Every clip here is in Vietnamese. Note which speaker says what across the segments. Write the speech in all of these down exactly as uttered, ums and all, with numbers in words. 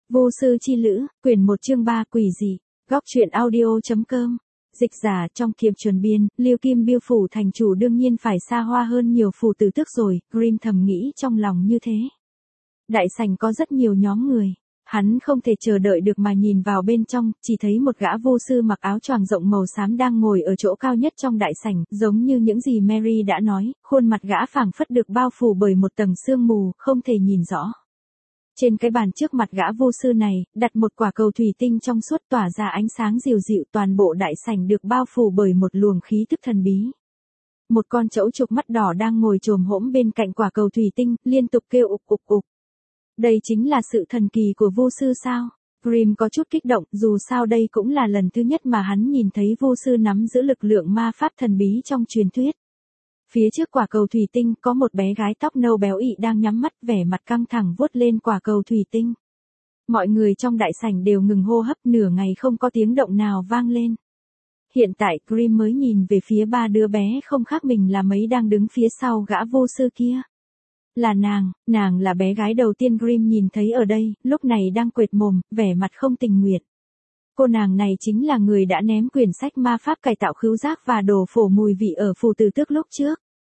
Speaker 1: Vô sư chi lữ, quyển một chương ba quỷ dị, góc truyện audio.com. Dịch giả trong kiệm chuẩn biên, Liêu Kim Biêu phủ thành chủ đương nhiên phải xa hoa hơn nhiều phủ tử tước rồi, Grimm thầm nghĩ trong lòng như thế. Đại sảnh có rất nhiều nhóm người. Hắn không thể chờ đợi được mà nhìn vào bên trong, chỉ thấy một gã vô sư mặc áo choàng rộng màu xám đang ngồi ở chỗ cao nhất trong đại sảnh, giống như những gì Mary đã nói, khuôn mặt gã phảng phất được bao phủ bởi một tầng sương mù, không thể nhìn rõ. Trên cái bàn trước mặt gã vô sư này, đặt một quả cầu thủy tinh trong suốt tỏa ra ánh sáng dịu dịu, toàn bộ đại sảnh được bao phủ bởi một luồng khí tức thần bí. Một con trâu trục mắt đỏ đang ngồi chồm hổm bên cạnh quả cầu thủy tinh, liên tục kêu ục ục ục. Đây chính là sự thần kỳ của vô sư sao? Grimm có chút kích động, dù sao đây cũng là lần thứ nhất mà hắn nhìn thấy vô sư nắm giữ lực lượng ma pháp thần bí trong truyền thuyết. Phía trước quả cầu thủy tinh có một bé gái tóc nâu béo ị đang nhắm mắt, vẻ mặt căng thẳng vuốt lên quả cầu thủy tinh. Mọi người trong đại sảnh đều ngừng hô hấp, nửa ngày không có tiếng động nào vang lên. Hiện tại Grimm mới nhìn về phía ba đứa bé không khác mình là mấy đang đứng phía sau gã vô sư kia. Là nàng, nàng là bé gái đầu tiên Grimm nhìn thấy ở đây, lúc này đang quệt mồm, vẻ mặt không tình nguyện. Cô nàng này chính là người đã ném quyển sách ma pháp cải tạo khứu giác và đồ phổ mùi vị ở phủ tử tước lúc trước.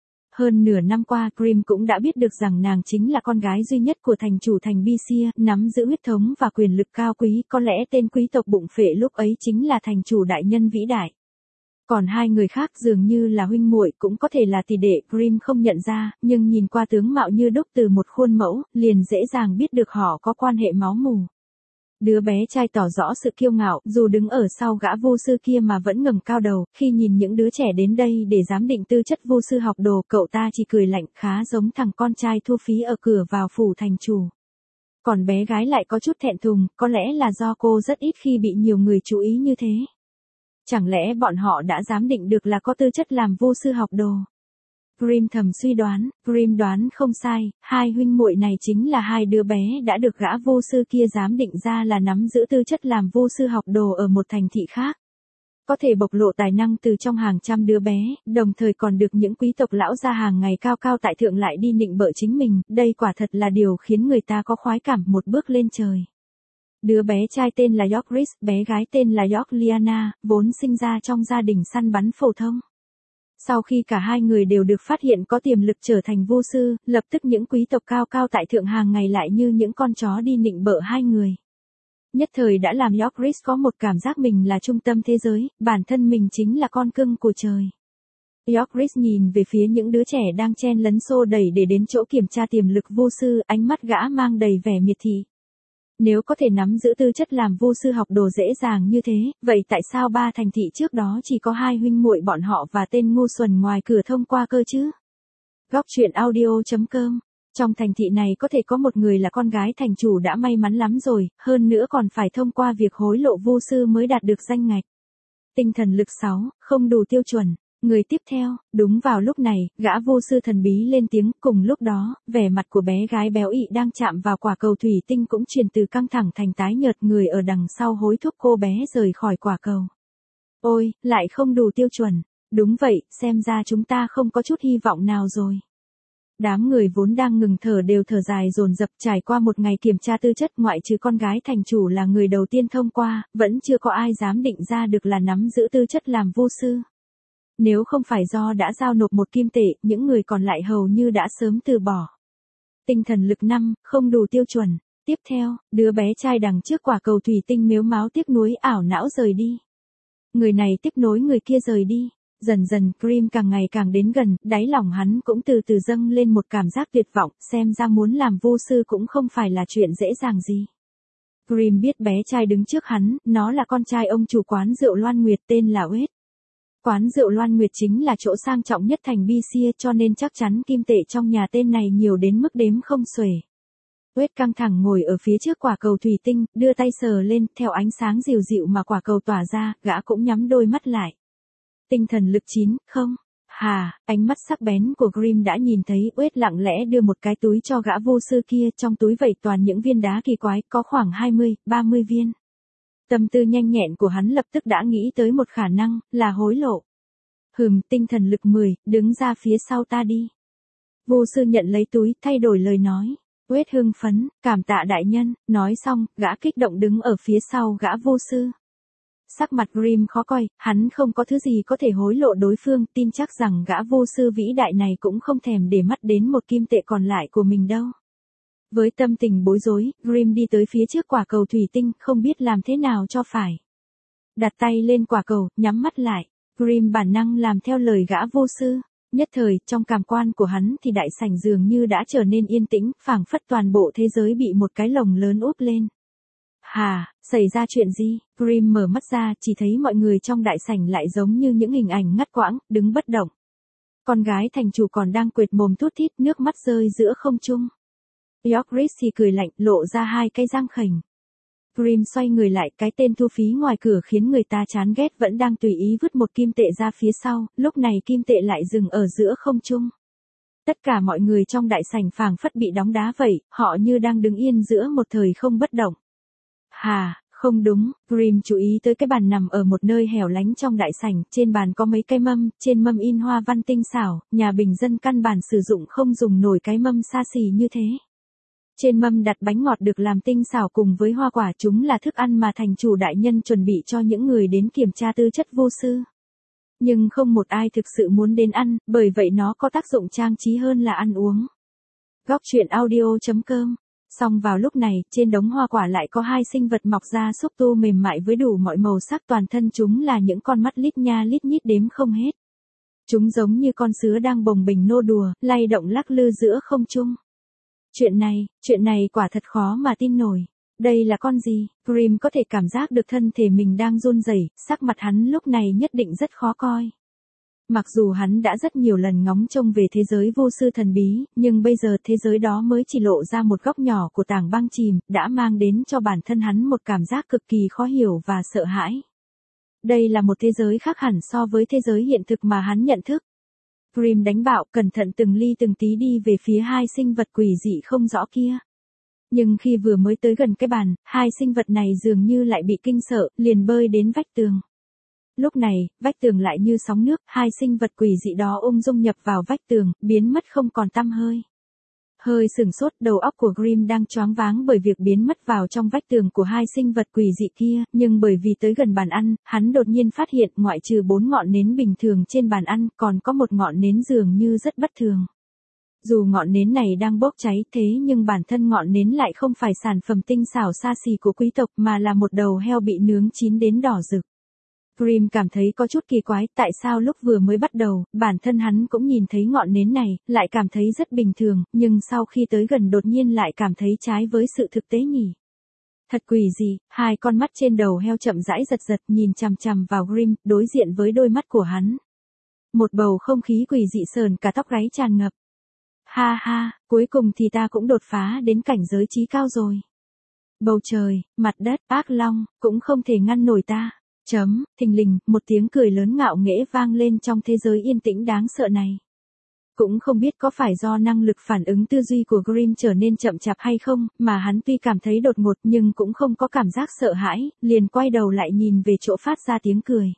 Speaker 1: Hơn nửa năm qua Grimm cũng đã biết được rằng nàng chính là con gái duy nhất của thành chủ thành Bisia, nắm giữ huyết thống và quyền lực cao quý, có lẽ tên quý tộc bụng phệ lúc ấy chính là thành chủ đại nhân vĩ đại. Còn hai người khác dường như là huynh muội, cũng có thể là tỷ đệ, Grimm không nhận ra, nhưng nhìn qua tướng mạo như đúc từ một khuôn mẫu, liền dễ dàng biết được họ có quan hệ máu mủ. Đứa bé trai tỏ rõ sự kiêu ngạo, dù đứng ở sau gã vô sư kia mà vẫn ngẩng cao đầu, khi nhìn những đứa trẻ đến đây để giám định tư chất vô sư học đồ, cậu ta chỉ cười lạnh, khá giống thằng con trai thu phí ở cửa vào phủ thành chủ. Còn bé gái lại có chút thẹn thùng, có lẽ là do cô rất ít khi bị nhiều người chú ý như thế. Chẳng lẽ bọn họ đã giám định được là có tư chất làm vô sư học đồ? Grimm thầm suy đoán, Grimm đoán không sai, hai huynh muội này chính là hai đứa bé đã được gã vô sư kia giám định ra là nắm giữ tư chất làm vô sư học đồ ở một thành thị khác. Có thể bộc lộ tài năng từ trong hàng trăm đứa bé, đồng thời còn được những quý tộc lão gia hàng ngày cao cao tại thượng lại đi nịnh bợ chính mình, đây quả thật là điều khiến người ta có khoái cảm một bước lên trời. Đứa bé trai tên là York Rhys, bé gái tên là York Liana, vốn sinh ra trong gia đình săn bắn phổ thông. Sau khi cả hai người đều được phát hiện có tiềm lực trở thành vô sư, lập tức những quý tộc cao cao tại thượng hàng ngày lại như những con chó đi nịnh bợ hai người. Nhất thời đã làm York Rhys có một cảm giác mình là trung tâm thế giới, bản thân mình chính là con cưng của trời. York Rhys nhìn về phía những đứa trẻ đang chen lấn xô đẩy để đến chỗ kiểm tra tiềm lực vô sư, ánh mắt gã mang đầy vẻ miệt thị. Nếu có thể nắm giữ tư chất làm vô sư học đồ dễ dàng như thế, vậy tại sao ba thành thị trước đó chỉ có hai huynh muội bọn họ và tên ngu xuẩn ngoài cửa thông qua cơ chứ? Góc truyện audio.com. Trong thành thị này có thể có một người là con gái thành chủ đã may mắn lắm rồi, hơn nữa còn phải thông qua việc hối lộ vô sư mới đạt được danh ngạch. Tinh thần lực sáu, không đủ tiêu chuẩn. Người tiếp theo, đúng vào lúc này, gã vô sư thần bí lên tiếng, cùng lúc đó, vẻ mặt của bé gái béo ị đang chạm vào quả cầu thủy tinh cũng chuyển từ căng thẳng thành tái nhợt, người ở đằng sau hối thúc cô bé rời khỏi quả cầu. Ôi, lại không đủ tiêu chuẩn. Đúng vậy, xem ra chúng ta không có chút hy vọng nào rồi. Đám người vốn đang ngừng thở đều thở dài dồn dập, trải qua một ngày kiểm tra tư chất, ngoại trừ con gái thành chủ là người đầu tiên thông qua, vẫn chưa có ai dám định ra được là nắm giữ tư chất làm vô sư. Nếu không phải do đã giao nộp một kim tệ, những người còn lại hầu như đã sớm từ bỏ. Tinh thần lực năm, không đủ tiêu chuẩn. Tiếp theo, đứa bé trai đằng trước quả cầu thủy tinh mếu máo tiếc nuối ảo não rời đi. Người này tiếp nối người kia rời đi. Dần dần, Grimm càng ngày càng đến gần, đáy lòng hắn cũng từ từ dâng lên một cảm giác tuyệt vọng, xem ra muốn làm vô sư cũng không phải là chuyện dễ dàng gì. Grimm biết bé trai đứng trước hắn, nó là con trai ông chủ quán rượu Loan Nguyệt tên là Uết. Quán rượu Loan Nguyệt chính là chỗ sang trọng nhất thành Bisia, cho nên chắc chắn kim tệ trong nhà tên này nhiều đến mức đếm không xuể. Uết căng thẳng ngồi ở phía trước quả cầu thủy tinh, đưa tay sờ lên, theo ánh sáng dịu dịu mà quả cầu tỏa ra, gã cũng nhắm đôi mắt lại. Tinh thần lực chín, không. Hà, ánh mắt sắc bén của Grimm đã nhìn thấy Uết lặng lẽ đưa một cái túi cho gã vô sư kia, trong túi vậy toàn những viên đá kỳ quái, có khoảng hai mươi, ba mươi viên. Tâm tư nhanh nhẹn của hắn lập tức đã nghĩ tới một khả năng, là hối lộ. Hừm, tinh thần lực mười, đứng ra phía sau ta đi. Vô sư nhận lấy túi, thay đổi lời nói. Quết hưng phấn, cảm tạ đại nhân, nói xong, gã kích động đứng ở phía sau gã vô sư. Sắc mặt Grim khó coi, hắn không có thứ gì có thể hối lộ đối phương, tin chắc rằng gã vô sư vĩ đại này cũng không thèm để mắt đến một kim tệ còn lại của mình đâu. Với tâm tình bối rối, Grim đi tới phía trước quả cầu thủy tinh, không biết làm thế nào cho phải. Đặt tay lên quả cầu, nhắm mắt lại. Grim bản năng làm theo lời gã vô sư. Nhất thời, trong cảm quan của hắn thì đại sảnh dường như đã trở nên yên tĩnh, phảng phất toàn bộ thế giới bị một cái lồng lớn úp lên. Hà, xảy ra chuyện gì? Grim mở mắt ra, chỉ thấy mọi người trong đại sảnh lại giống như những hình ảnh ngắt quãng, đứng bất động. Con gái thành chủ còn đang quệt mồm thút thít, nước mắt rơi giữa không trung. Yorkris thì cười lạnh, lộ ra hai cái răng khểnh. Grim xoay người lại, cái tên thu phí ngoài cửa khiến người ta chán ghét vẫn đang tùy ý vứt một kim tệ ra phía sau, lúc này kim tệ lại dừng ở giữa không trung. Tất cả mọi người trong đại sảnh phảng phất bị đóng đá vậy, họ như đang đứng yên giữa một thời không bất động. Hà, không đúng, Grim chú ý tới cái bàn nằm ở một nơi hẻo lánh trong đại sảnh, trên bàn có mấy cái mâm, trên mâm in hoa văn tinh xảo, nhà bình dân căn bản sử dụng không dùng nổi cái mâm xa xỉ như thế. Trên mâm đặt bánh ngọt được làm tinh xảo cùng với hoa quả, chúng là thức ăn mà thành chủ đại nhân chuẩn bị cho những người đến kiểm tra tư chất vô sư. Nhưng không một ai thực sự muốn đến ăn, bởi vậy nó có tác dụng trang trí hơn là ăn uống. Góc truyện audio chấm com. Xong vào lúc này, trên đống hoa quả lại có hai sinh vật mọc ra xúc tu mềm mại với đủ mọi màu sắc, toàn thân chúng là những con mắt lít nha lít nhít đếm không hết. Chúng giống như con sứa đang bồng bềnh nô đùa, lay động lắc lư giữa không trung. Chuyện này, chuyện này quả thật khó mà tin nổi. Đây là con gì? Grim có thể cảm giác được thân thể mình đang run rẩy, sắc mặt hắn lúc này nhất định rất khó coi. Mặc dù hắn đã rất nhiều lần ngóng trông về thế giới vô sư thần bí, nhưng bây giờ thế giới đó mới chỉ lộ ra một góc nhỏ của tảng băng chìm, đã mang đến cho bản thân hắn một cảm giác cực kỳ khó hiểu và sợ hãi. Đây là một thế giới khác hẳn so với thế giới hiện thực mà hắn nhận thức. Grim đánh bạo, cẩn thận từng ly từng tí đi về phía hai sinh vật quỷ dị không rõ kia. Nhưng khi vừa mới tới gần cái bàn, hai sinh vật này dường như lại bị kinh sợ, liền bơi đến vách tường. Lúc này, vách tường lại như sóng nước, hai sinh vật quỷ dị đó ung dung nhập vào vách tường, biến mất không còn tăm hơi. Hơi sửng sốt, đầu óc của Grim đang choáng váng bởi việc biến mất vào trong vách tường của hai sinh vật quỷ dị kia, nhưng bởi vì tới gần bàn ăn, hắn đột nhiên phát hiện ngoại trừ bốn ngọn nến bình thường trên bàn ăn, còn có một ngọn nến dường như rất bất thường. Dù ngọn nến này đang bốc cháy thế nhưng bản thân ngọn nến lại không phải sản phẩm tinh xảo xa xỉ của quý tộc mà là một đầu heo bị nướng chín đến đỏ rực. Grim cảm thấy có chút kỳ quái, tại sao lúc vừa mới bắt đầu, bản thân hắn cũng nhìn thấy ngọn nến này, lại cảm thấy rất bình thường, nhưng sau khi tới gần đột nhiên lại cảm thấy trái với sự thực tế nhỉ. Thật quỷ gì, hai con mắt trên đầu heo chậm rãi giật giật nhìn chằm chằm vào Grim, đối diện với đôi mắt của hắn. Một bầu không khí quỷ dị sờn cả tóc gáy tràn ngập. Ha ha, cuối cùng thì ta cũng đột phá đến cảnh giới trí cao rồi. Bầu trời, mặt đất, ác long, cũng không thể ngăn nổi ta. Chấm, thình lình, một tiếng cười lớn ngạo nghễ vang lên trong thế giới yên tĩnh đáng sợ này. Cũng không biết có phải do năng lực phản ứng tư duy của Grim trở nên chậm chạp hay không, mà hắn tuy cảm thấy đột ngột nhưng cũng không có cảm giác sợ hãi, liền quay đầu lại nhìn về chỗ phát ra tiếng cười.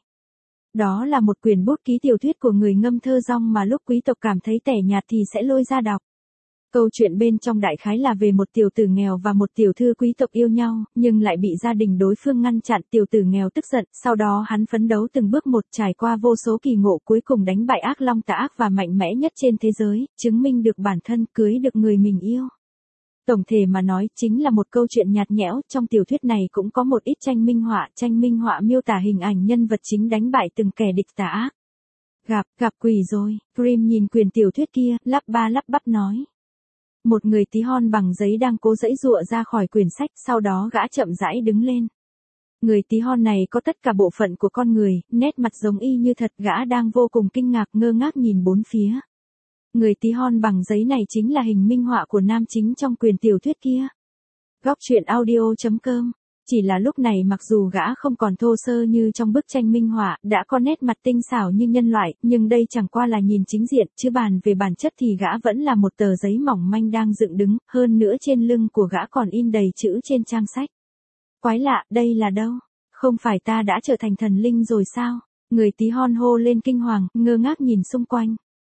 Speaker 1: Đó là một quyển bút ký tiểu thuyết của người ngâm thơ rong mà lúc quý tộc cảm thấy tẻ nhạt thì sẽ lôi ra đọc. Câu chuyện bên trong đại khái là về một tiểu tử nghèo và một tiểu thư quý tộc yêu nhau, nhưng lại bị gia đình đối phương ngăn chặn. Tiểu tử nghèo tức giận, sau đó hắn phấn đấu từng bước một, trải qua vô số kỳ ngộ, cuối cùng đánh bại ác long tà ác và mạnh mẽ nhất trên thế giới, chứng minh được bản thân, cưới được người mình yêu. Tổng thể mà nói, chính là một câu chuyện nhạt nhẽo. Trong tiểu thuyết này cũng có một ít tranh minh họa, tranh minh họa miêu tả hình ảnh nhân vật chính đánh bại từng kẻ địch tà ác. Gặp, gặp quỷ rồi. Grim nhìn quyển tiểu thuyết kia, lắp ba lắp bắp nói. Một người tí hon bằng giấy đang cố giãy giụa ra khỏi quyển sách, sau đó gã chậm rãi đứng lên. Người tí hon này có tất cả bộ phận của con người, nét mặt giống y như thật, gã đang vô cùng kinh ngạc ngơ ngác nhìn bốn phía. Người tí hon bằng giấy này chính là hình minh họa của nam chính trong quyển tiểu thuyết kia. Góc truyện audio chấm com. Chỉ là lúc này mặc dù gã không còn thô sơ như trong bức tranh minh họa, đã có nét mặt tinh xảo như nhân loại, nhưng đây chẳng qua là nhìn chính diện, chứ bàn về bản chất thì gã vẫn là một tờ giấy mỏng manh đang dựng đứng, hơn nữa trên lưng của gã còn in đầy chữ trên trang sách. Quái lạ, đây là đâu? Không phải ta đã trở thành thần linh rồi sao? Người tí hon hô lên kinh hoàng, ngơ ngác nhìn xung quanh.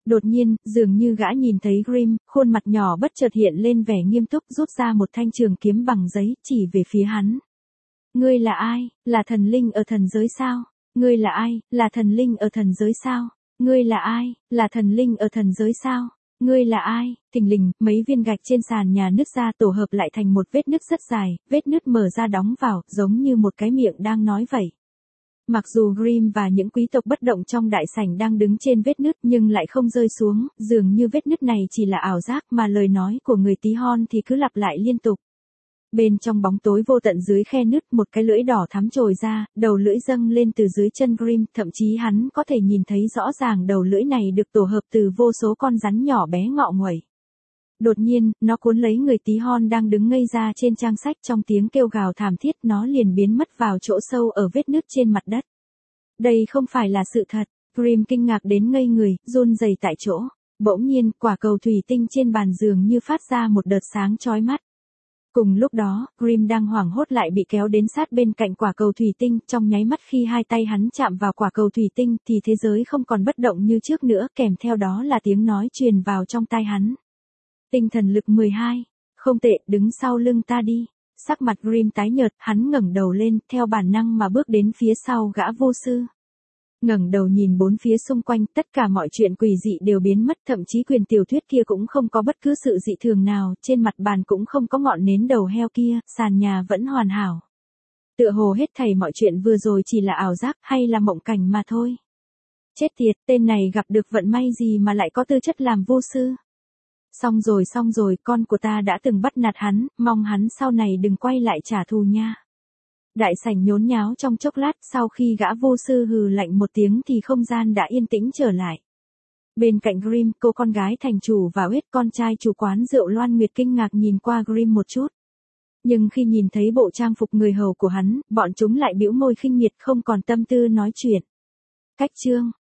Speaker 1: Đột nhiên, dường như gã nhìn thấy Grimm, khuôn mặt nhỏ bất chợt hiện lên vẻ nghiêm túc, rút ra một thanh trường kiếm bằng giấy, chỉ về phía hắn. Ngươi là ai? Là thần linh ở thần giới sao? Ngươi là ai? Là thần linh ở thần giới sao? Ngươi là ai? Là thần linh ở thần giới sao? Ngươi là ai? Thình lình, mấy viên gạch trên sàn nhà nứt ra tổ hợp lại thành một vết nứt rất dài, vết nứt mở ra đóng vào, giống như một cái miệng đang nói vậy. Mặc dù Grimm và những quý tộc bất động trong đại sảnh đang đứng trên vết nứt nhưng lại không rơi xuống, dường như vết nứt này chỉ là ảo giác mà lời nói của người tí hon thì cứ lặp lại liên tục. Bên trong bóng tối vô tận dưới khe nứt một cái lưỡi đỏ thắm trồi ra, đầu lưỡi dâng lên từ dưới chân Grimm, thậm chí hắn có thể nhìn thấy rõ ràng đầu lưỡi này được tổ hợp từ vô số con rắn nhỏ bé ngọ nguậy. Đột nhiên, nó cuốn lấy người tí hon đang đứng ngây ra trên trang sách, trong tiếng kêu gào thảm thiết nó liền biến mất vào chỗ sâu ở vết nứt trên mặt đất. Đây không phải là sự thật, Grimm kinh ngạc đến ngây người, run rẩy tại chỗ. Bỗng nhiên, quả cầu thủy tinh trên bàn giường như phát ra một đợt sáng chói mắt. Cùng lúc đó, Grimm đang hoảng hốt lại bị kéo đến sát bên cạnh quả cầu thủy tinh, trong nháy mắt khi hai tay hắn chạm vào quả cầu thủy tinh thì thế giới không còn bất động như trước nữa, kèm theo đó là tiếng nói truyền vào trong tai hắn. Tinh thần lực mười hai, không tệ, đứng sau lưng ta đi. Sắc mặt Grimm tái nhợt, hắn ngẩng đầu lên, theo bản năng mà bước đến phía sau gã vô sư. Ngẩng đầu nhìn bốn phía xung quanh, tất cả mọi chuyện quỷ dị đều biến mất, thậm chí quyền tiểu thuyết kia cũng không có bất cứ sự dị thường nào, trên mặt bàn cũng không có ngọn nến đầu heo kia, sàn nhà vẫn hoàn hảo. Tựa hồ hết thảy mọi chuyện vừa rồi chỉ là ảo giác hay là mộng cảnh mà thôi. Chết tiệt, tên này gặp được vận may gì mà lại có tư chất làm vô sư. Xong rồi xong rồi, con của ta đã từng bắt nạt hắn, mong hắn sau này đừng quay lại trả thù nha. Đại sảnh nhốn nháo trong chốc lát, sau khi gã vô sư hừ lạnh một tiếng thì không gian đã yên tĩnh trở lại. Bên cạnh Grimm, cô con gái thành chủ và Huyết, con trai chủ quán rượu Loan Nguyệt kinh ngạc nhìn qua Grimm một chút. Nhưng khi nhìn thấy bộ trang phục người hầu của hắn, bọn chúng lại bĩu môi khinh miệt không còn tâm tư nói chuyện. Cách chương